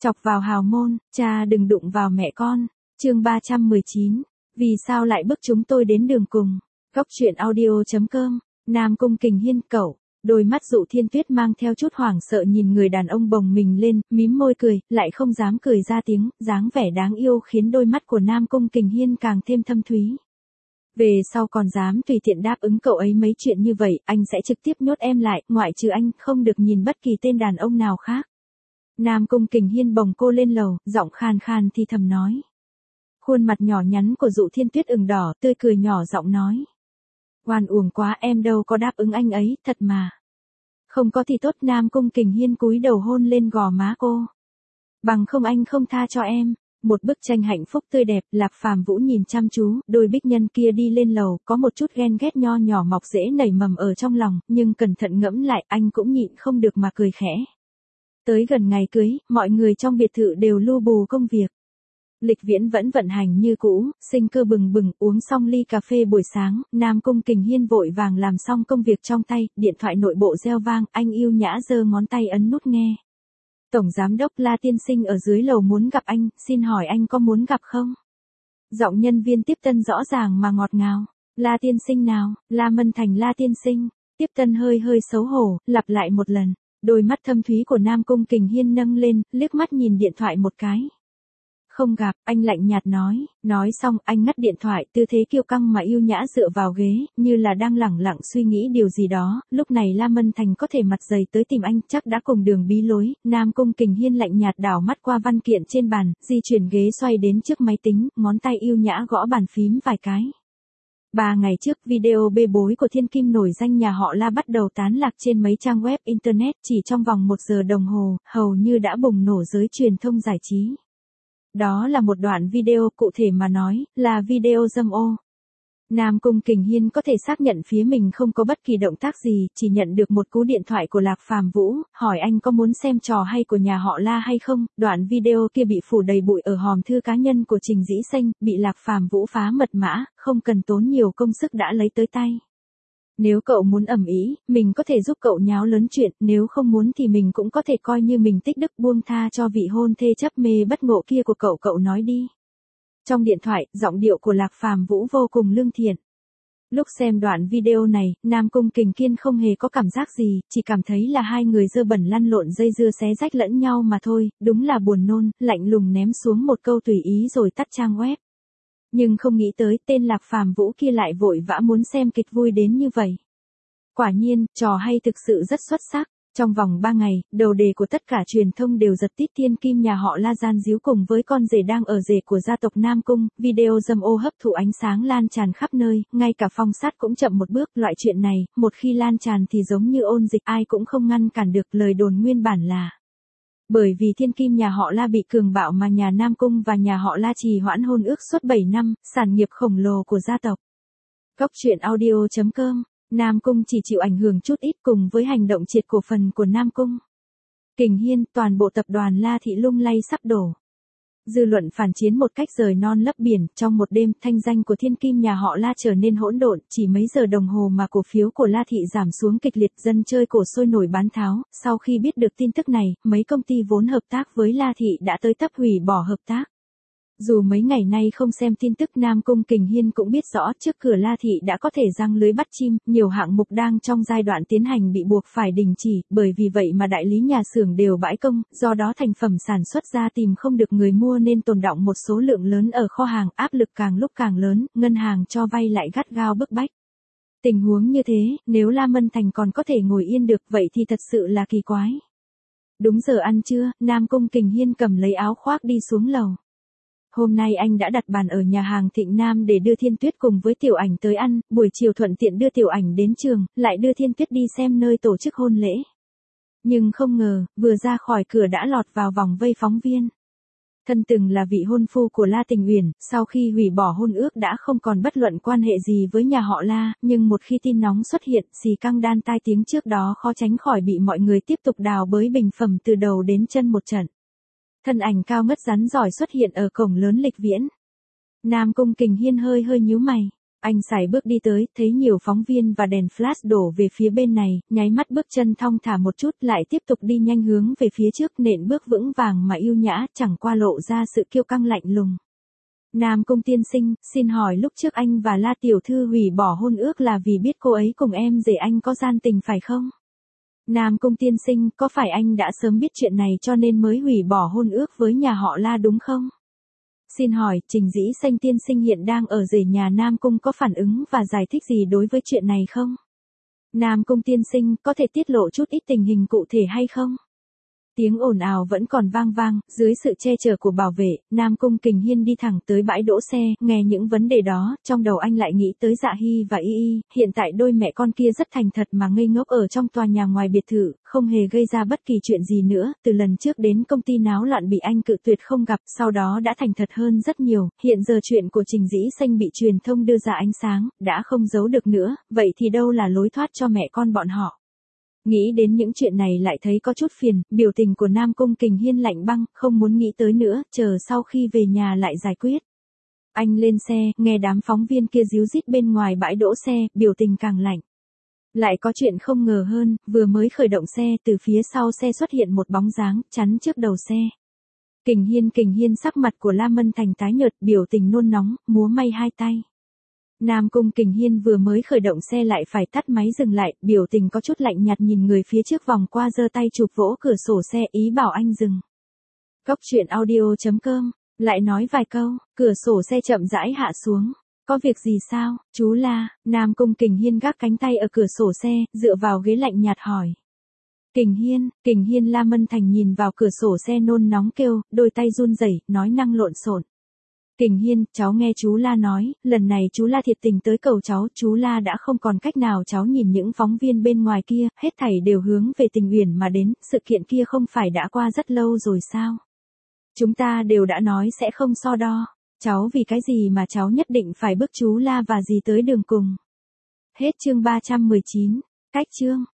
Chọc vào hào môn, cha đừng đụng vào mẹ con. Chương 319. Vì sao lại bức chúng tôi đến đường cùng? Góc truyện audio.com. Nam Cung Kình Hiên cậu. Đôi mắt Dụ Thiên Tuyết mang theo chút hoảng sợ nhìn người đàn ông bồng mình lên, mím môi cười, lại không dám cười ra tiếng, dáng vẻ đáng yêu khiến đôi mắt của Nam Cung Kình Hiên càng thêm thâm thúy. Về sau còn dám tùy tiện đáp ứng cậu ấy mấy chuyện như vậy, anh sẽ trực tiếp nhốt em lại, ngoại trừ anh, không được nhìn bất kỳ tên đàn ông nào khác. Nam Cung Kình Hiên bồng cô lên lầu, giọng khàn khàn thì thầm nói. Khuôn mặt nhỏ nhắn của Dụ Thiên Tuyết ửng đỏ, tươi cười nhỏ giọng nói. Oan uổng quá, em đâu có đáp ứng anh ấy, thật mà. Không có thì tốt. Nam Cung Kình Hiên cúi đầu hôn lên gò má cô. Bằng không anh không tha cho em. Một bức tranh hạnh phúc tươi đẹp, Lạc Phàm Vũ nhìn chăm chú, đôi bích nhân kia đi lên lầu, có một chút ghen ghét nho nhỏ mọc rễ nảy mầm ở trong lòng, nhưng cẩn thận ngẫm lại, anh cũng nhịn không được mà cười khẽ. Tới gần ngày cưới, mọi người trong biệt thự đều lu bù công việc. Lịch Viễn vẫn vận hành như cũ, sinh cơ bừng bừng, uống xong ly cà phê buổi sáng, Nam Cung Kình Hiên vội vàng làm xong công việc trong tay, điện thoại nội bộ reo vang, anh yêu nhã giơ ngón tay ấn nút nghe. Tổng giám đốc La tiên sinh ở dưới lầu muốn gặp anh, xin hỏi anh có muốn gặp không? Giọng nhân viên tiếp tân rõ ràng mà ngọt ngào. La tiên sinh nào? La Mân Thành La tiên sinh. Tiếp tân hơi xấu hổ, lặp lại một lần. Đôi mắt thâm thúy của Nam Cung Kình Hiên nâng lên, liếc mắt nhìn điện thoại một cái. Không gặp, anh lạnh nhạt nói. Nói xong, anh ngắt điện thoại, tư thế kiêu căng mà yêu nhã dựa vào ghế, như là đang lẳng lặng suy nghĩ điều gì đó. Lúc này La Mân Thành có thể mặt dày tới tìm anh, chắc đã cùng đường bí lối. Nam Cung Kình Hiên lạnh nhạt đảo mắt qua văn kiện trên bàn, di chuyển ghế xoay đến trước máy tính, ngón tay yêu nhã gõ bàn phím vài cái. 3 ngày trước, video bê bối của thiên kim nổi danh nhà họ La bắt đầu tán lạc trên mấy trang web internet, chỉ trong vòng 1 giờ đồng hồ, hầu như đã bùng nổ giới truyền thông giải trí. Đó là một đoạn video, cụ thể mà nói, là video dâm ô. Nam Cung Kình Hiên có thể xác nhận phía mình không có bất kỳ động tác gì, chỉ nhận được một cú điện thoại của Lạc Phàm Vũ, hỏi anh có muốn xem trò hay của nhà họ La hay không. Đoạn video kia bị phủ đầy bụi ở hòm thư cá nhân của Trình Dĩ Xanh, bị Lạc Phàm Vũ phá mật mã, không cần tốn nhiều công sức đã lấy tới tay. Nếu cậu muốn ầm ĩ, mình có thể giúp cậu nháo lớn chuyện, nếu không muốn thì mình cũng có thể coi như mình tích đức buông tha cho vị hôn thê chấp mê bất ngộ kia của cậu nói đi. Trong điện thoại, giọng điệu của Lạc Phàm Vũ vô cùng lương thiện. Lúc xem đoạn video này, Nam Cung Kình Hiên không hề có cảm giác gì, chỉ cảm thấy là hai người dơ bẩn lăn lộn dây dưa xé rách lẫn nhau mà thôi, đúng là buồn nôn, lạnh lùng ném xuống một câu tùy ý rồi tắt trang web. Nhưng không nghĩ tới tên Lạc Phàm Vũ kia lại vội vã muốn xem kịch vui đến như vậy. Quả nhiên, trò hay thực sự rất xuất sắc. Trong vòng 3 ngày, đầu đề của tất cả truyền thông đều giật tít thiên kim nhà họ La gian díu cùng với con rể đang ở rể của gia tộc Nam Cung, video dâm ô hấp thụ ánh sáng lan tràn khắp nơi, ngay cả phong sát cũng chậm một bước. Loại chuyện này, một khi lan tràn thì giống như ôn dịch, ai cũng không ngăn cản được. Lời đồn nguyên bản là bởi vì thiên kim nhà họ La bị cường bạo mà nhà Nam Cung và nhà họ La trì hoãn hôn ước suốt 7 năm, sản nghiệp khổng lồ của gia tộc. Góc truyện audio.com. Nam Cung chỉ chịu ảnh hưởng chút ít cùng với hành động triệt cổ phần của Nam Cung Kình Hiên, toàn bộ tập đoàn La Thị lung lay sắp đổ. Dư luận phản chiến một cách rời non lấp biển, trong một đêm, thanh danh của thiên kim nhà họ La trở nên hỗn độn, chỉ mấy giờ đồng hồ mà cổ phiếu của La Thị giảm xuống kịch liệt, dân chơi cổ sôi nổi bán tháo. Sau khi biết được tin tức này, mấy công ty vốn hợp tác với La Thị đã tới tấp hủy bỏ hợp tác. Dù mấy ngày nay không xem tin tức, Nam Cung Kình Hiên cũng biết rõ trước cửa La Thị đã có thể giăng lưới bắt chim, nhiều hạng mục đang trong giai đoạn tiến hành bị buộc phải đình chỉ, bởi vì vậy mà đại lý nhà xưởng đều bãi công, do đó thành phẩm sản xuất ra tìm không được người mua nên tồn đọng một số lượng lớn ở kho hàng, áp lực càng lúc càng lớn, ngân hàng cho vay lại gắt gao bức bách. Tình huống như thế, nếu La Mân Thành còn có thể ngồi yên được vậy thì thật sự là kỳ quái. Đúng giờ ăn trưa, Nam Cung Kình Hiên cầm lấy áo khoác đi xuống lầu. Hôm nay anh đã đặt bàn ở nhà hàng Thịnh Nam để đưa Thiên Tuyết cùng với Tiểu Ảnh tới ăn, buổi chiều thuận tiện đưa Tiểu Ảnh đến trường, lại đưa Thiên Tuyết đi xem nơi tổ chức hôn lễ. Nhưng không ngờ, vừa ra khỏi cửa đã lọt vào vòng vây phóng viên. Thân từng là vị hôn phu của La Tình Uyển, sau khi hủy bỏ hôn ước đã không còn bất luận quan hệ gì với nhà họ La, nhưng một khi tin nóng xuất hiện, xì căng đan tai tiếng trước đó khó tránh khỏi bị mọi người tiếp tục đào bới bình phẩm từ đầu đến chân một trận. Thân ảnh cao ngất rắn giỏi xuất hiện ở cổng lớn Lịch Viễn. Nam Cung Kình Hiên hơi nhíu mày. Anh sải bước đi tới, thấy nhiều phóng viên và đèn flash đổ về phía bên này, nháy mắt bước chân thong thả một chút lại tiếp tục đi nhanh hướng về phía trước, nện bước vững vàng mà yêu nhã, chẳng qua lộ ra sự kiêu căng lạnh lùng. Nam Cung tiên sinh, xin hỏi lúc trước anh và La tiểu thư hủy bỏ hôn ước là vì biết cô ấy cùng em rể anh có gian tình phải không? Nam Cung tiên sinh, có phải anh đã sớm biết chuyện này cho nên mới hủy bỏ hôn ước với nhà họ La đúng không? Xin hỏi, Trình Dĩ Xanh tiên sinh hiện đang ở rể nhà Nam Cung có phản ứng và giải thích gì đối với chuyện này không? Nam Cung tiên sinh, có thể tiết lộ chút ít tình hình cụ thể hay không? Tiếng ồn ào vẫn còn vang vang, dưới sự che chở của bảo vệ, Nam Cung Kình Hiên đi thẳng tới bãi đỗ xe, nghe những vấn đề đó, trong đầu anh lại nghĩ tới Dạ Hy và Y Y, hiện tại đôi mẹ con kia rất thành thật mà ngây ngốc ở trong tòa nhà ngoài biệt thự, không hề gây ra bất kỳ chuyện gì nữa, từ lần trước đến công ty náo loạn bị anh cự tuyệt không gặp, sau đó đã thành thật hơn rất nhiều, hiện giờ chuyện của Trình Dĩ Xanh bị truyền thông đưa ra ánh sáng, đã không giấu được nữa, vậy thì đâu là lối thoát cho mẹ con bọn họ. Nghĩ đến những chuyện này lại thấy có chút phiền, biểu tình của Nam Cung Kình Hiên lạnh băng, không muốn nghĩ tới nữa, chờ sau khi về nhà lại giải quyết. Anh lên xe, nghe đám phóng viên kia ríu rít bên ngoài bãi đỗ xe, biểu tình càng lạnh. Lại có chuyện không ngờ hơn, vừa mới khởi động xe, từ phía sau xe xuất hiện một bóng dáng, chắn trước đầu xe. Kình Hiên sắc mặt của La Mân Thành tái nhợt, biểu tình nôn nóng, múa may hai tay. Nam Cung Kình Hiên vừa mới khởi động xe lại phải tắt máy dừng lại, biểu tình có chút lạnh nhạt nhìn người phía trước vòng qua giơ tay chụp vỗ cửa sổ xe ý bảo anh dừng. Góc truyện audio.com, lại nói vài câu, cửa sổ xe chậm rãi hạ xuống. Có việc gì sao, chú La? Nam Cung Kình Hiên gác cánh tay ở cửa sổ xe, dựa vào ghế lạnh nhạt hỏi. Kình Hiên La Mân Thành nhìn vào cửa sổ xe nôn nóng kêu, đôi tay run rẩy, nói năng lộn xộn. Kình Hiên, cháu nghe chú La nói, lần này chú La thiệt tình tới cầu cháu, chú La đã không còn cách nào cháu nhìn những phóng viên bên ngoài kia, hết thảy đều hướng về Tình Uyển mà đến, sự kiện kia không phải đã qua rất lâu rồi sao? Chúng ta đều đã nói sẽ không so đo, cháu vì cái gì mà cháu nhất định phải bước chú La và dì tới đường cùng. Hết chương 319, cách chương.